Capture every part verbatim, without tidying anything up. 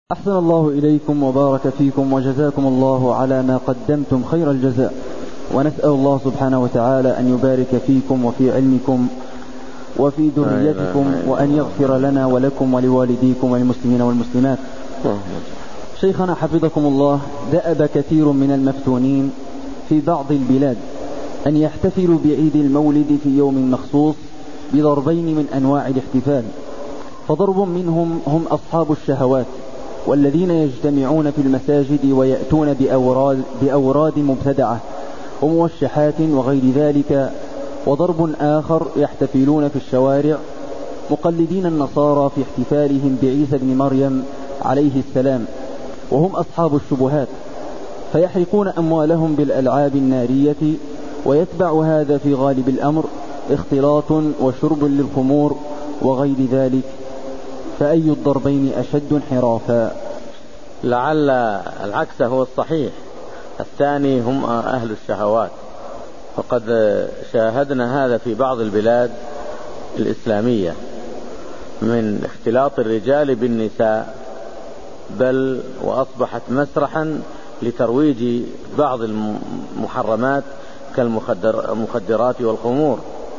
أحسن الله إليكم وبارك فيكم وجزاكم الله على ما قدمتم خير الجزاء، ونسأل الله سبحانه وتعالى أن يبارك فيكم وفي علمكم وفي ذريتكم، وأن يغفر لنا ولكم ولوالديكم وللمسلمين والمسلمات. شيخنا حفظكم الله، دأب كثير من المفتونين في بعض البلاد أن يحتفلوا بعيد المولد في يوم مخصوص بضربين من أنواع الاحتفال، فضرب منهم هم أصحاب الشهوات والذين يجتمعون في المساجد ويأتون بأوراد, بأوراد مبتدعة وموشحات وغير ذلك، وضرب آخر يحتفلون في الشوارع مقلدين النصارى في احتفالهم بعيسى بن مريم عليه السلام، وهم أصحاب الشبهات، فيحرقون أموالهم بالألعاب النارية، ويتبع هذا في غالب الأمر اختلاط وشرب للخمور وغير ذلك، فأي الضربين أشد انحرافا؟ لعل العكس هو الصحيح، الثاني هم أهل الشهوات، وقد شاهدنا هذا في بعض البلاد الإسلامية من اختلاط الرجال بالنساء، بل وأصبحت مسرحا لترويج بعض المحرمات كالمخدرات والخمور،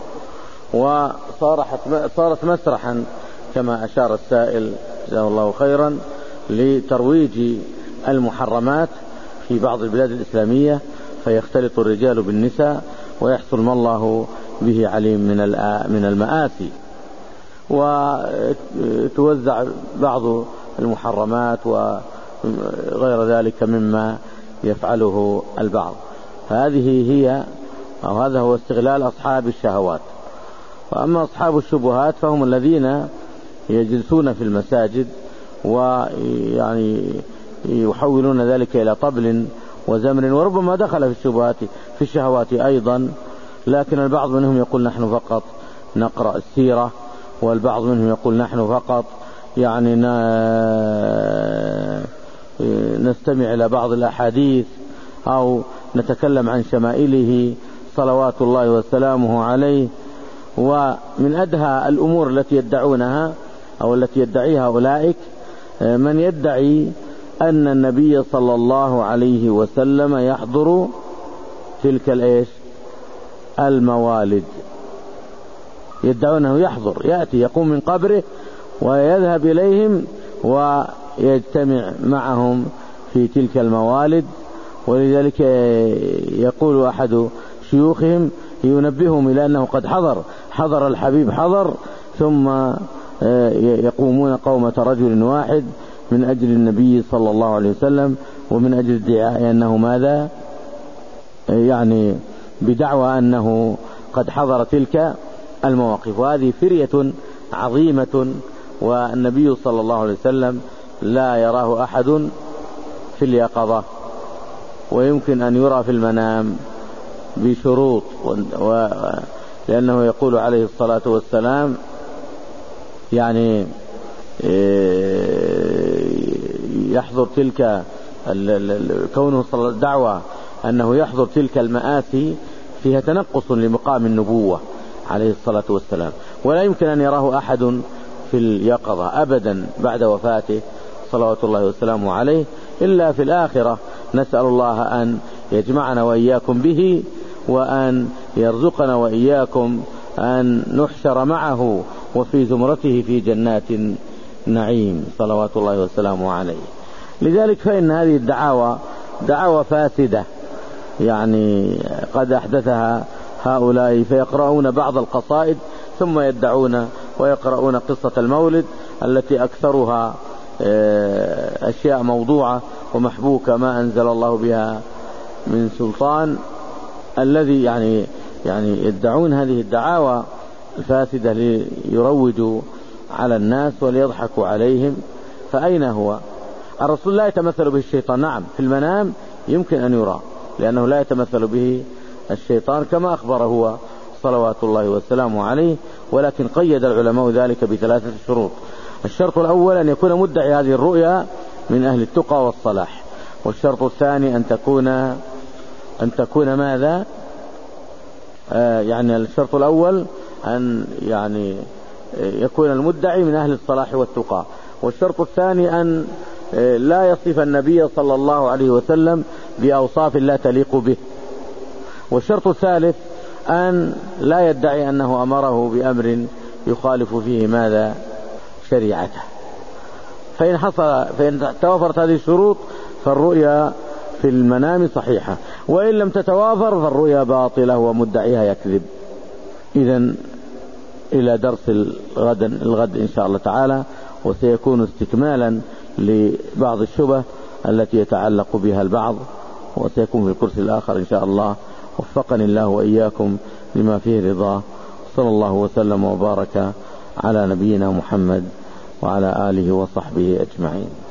وصارت مسرحا كما أشار السائل جزاه الله خيرا لترويج المحرمات في بعض البلاد الإسلامية، فيختلط الرجال بالنساء ويحصل ما الله به عليم من من المآسي، وتوزع بعض المحرمات وغير ذلك مما يفعله البعض. هذه هي أو هذا هو استغلال أصحاب الشهوات. وأما أصحاب الشبهات فهم الذين يجلسون في المساجد ويعني يحولون ذلك إلى طبل وزمر، وربما دخل في الشبهات في الشهوات أيضا، لكن البعض منهم يقول نحن فقط نقرأ السيرة، والبعض منهم يقول نحن فقط يعني نستمع إلى بعض الأحاديث أو نتكلم عن شمائله صلوات الله وسلامه عليه. ومن أدهى الأمور التي يدعونها أو التي يدعيها أولئك من يدعي أن النبي صلى الله عليه وسلم يحضر تلك الإيش الموالد، يدعونه يحضر، يأتي يقوم من قبره ويذهب إليهم ويجتمع معهم في تلك الموالد. ولذلك يقول أحد شيوخهم ينبههم إلى أنه قد حضر حضر الحبيب حضر، ثم يقومون قومة رجل واحد من أجل النبي صلى الله عليه وسلم، ومن أجل ادعاء أنه ماذا يعني بدعوى أنه قد حضر تلك المواقف. وهذه فرية عظيمة، والنبي صلى الله عليه وسلم لا يراه أحد في اليقظة، ويمكن أن يرى في المنام بشروط، و... لأنه يقول عليه الصلاة والسلام يعني يحضر تلك كونه صلى الدعوة أنه يحضر تلك المآسي فيها تنقص لمقام النبوة عليه الصلاة والسلام، ولا يمكن أن يراه أحد في اليقظة أبدا بعد وفاته صلوات الله وسلامه عليه إلا في الآخرة. نسأل الله أن يجمعنا وإياكم به، وأن يرزقنا وإياكم أن نحشر معه وفي زمرته في جنات النعيم صلوات الله وسلامه عليه. لذلك فإن هذه الدعاوى دعاوى فاسدة يعني قد أحدثها هؤلاء، فيقرؤون بعض القصائد ثم يدعون ويقرؤون قصة المولد التي أكثرها أشياء موضوعة ومحبوكة ما أنزل الله بها من سلطان، الذي يعني يعني يدعون هذه الدعاوى الفاسدة ليروجوا على الناس وليضحكوا عليهم. فأين هو الرسول؟ لا يتمثل به الشيطان، نعم في المنام يمكن أن يرى، لأنه لا يتمثل به الشيطان كما أخبر هو صلوات الله وسلامه عليه، ولكن قيد العلماء ذلك بثلاثة شروط. الشرط الأول أن يكون مدعي هذه الرؤيا من أهل التقى والصلاح، والشرط الثاني أن تكون أن تكون ماذا آه يعني الشرط الأول أن يعني يكون المدعي من أهل الصلاح والتقى، والشرط الثاني أن لا يصف النبي صلى الله عليه وسلم بأوصاف لا تليق به. والشرط الثالث أن لا يدعي أنه أمره بأمر يخالف فيه ماذا؟ شريعته. فإن حصل فإن توافرت هذه الشروط فالرؤيا في المنام صحيحة، وإن لم تتوافر فالرؤيا باطلة ومدعيها يكذب. إذن إلى درس الغد, الغد إن شاء الله تعالى، وسيكون استكمالا لبعض الشبه التي يتعلق بها البعض، وسيكون في الكرسي الآخر إن شاء الله. وفقني الله وإياكم لما فيه رضاه. صلى الله وسلم وبارك على نبينا محمد وعلى آله وصحبه أجمعين.